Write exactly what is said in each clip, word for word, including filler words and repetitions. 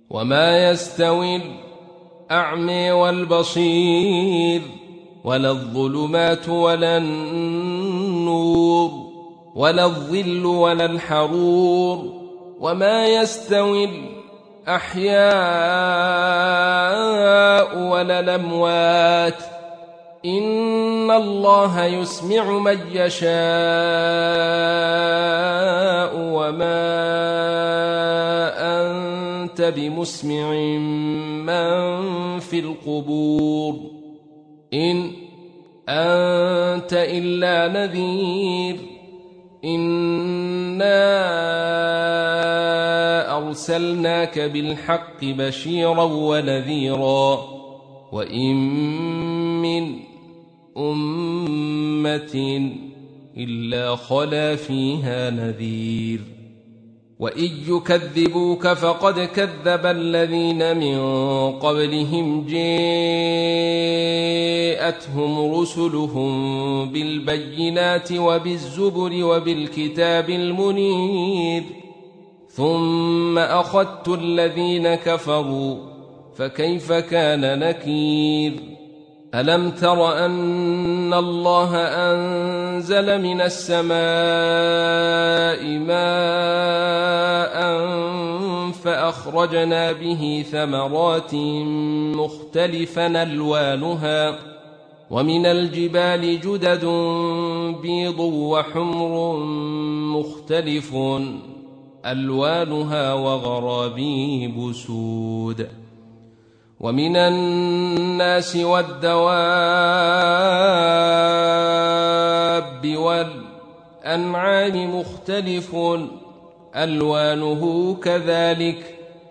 وما يستوي الأعمى والبصير ولا الظلمات ولا النور ولا الظل ولا الحرور وما يستوي الأحياء ولا الأموات إن الله يسمع من يشاء وما أنت بمسمع من في القبور إن أنت إلا نذير إنا أرسلناك بالحق بشيرا ونذيرا وإن من أمة إلا خلا فيها نذير وإن يكذبوك فقد كذب الذين من قبلهم جاءتهم رسلهم بالبينات وبالزبر وبالكتاب المنير ثم أخذت الذين كفروا فكيف كان نكير ألم تر أن الله أنزل من السماء ماء فأخرجنا به ثمرات مختلفا ألوانها ومن الجبال جدد بيض وحمر مختلف ألوانها وغرابيب سود ومن الناس والدواب والأنعام مختلف ألوانه كذلك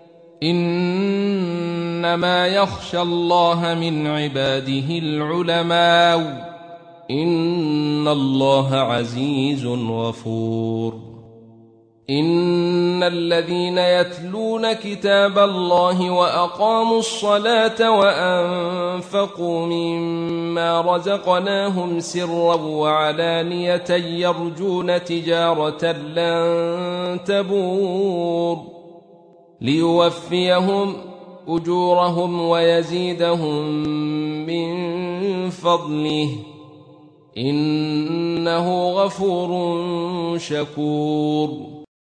إنما يخشى الله من عباده العلماء إن الله عزيز غفور إن الذين يتلون كتاب الله وأقاموا الصلاة وأنفقوا مما رزقناهم سرا وعلانية يرجون تجارة لن تبور ليوفيهم أجورهم ويزيدهم من فضله إنه غفور شكور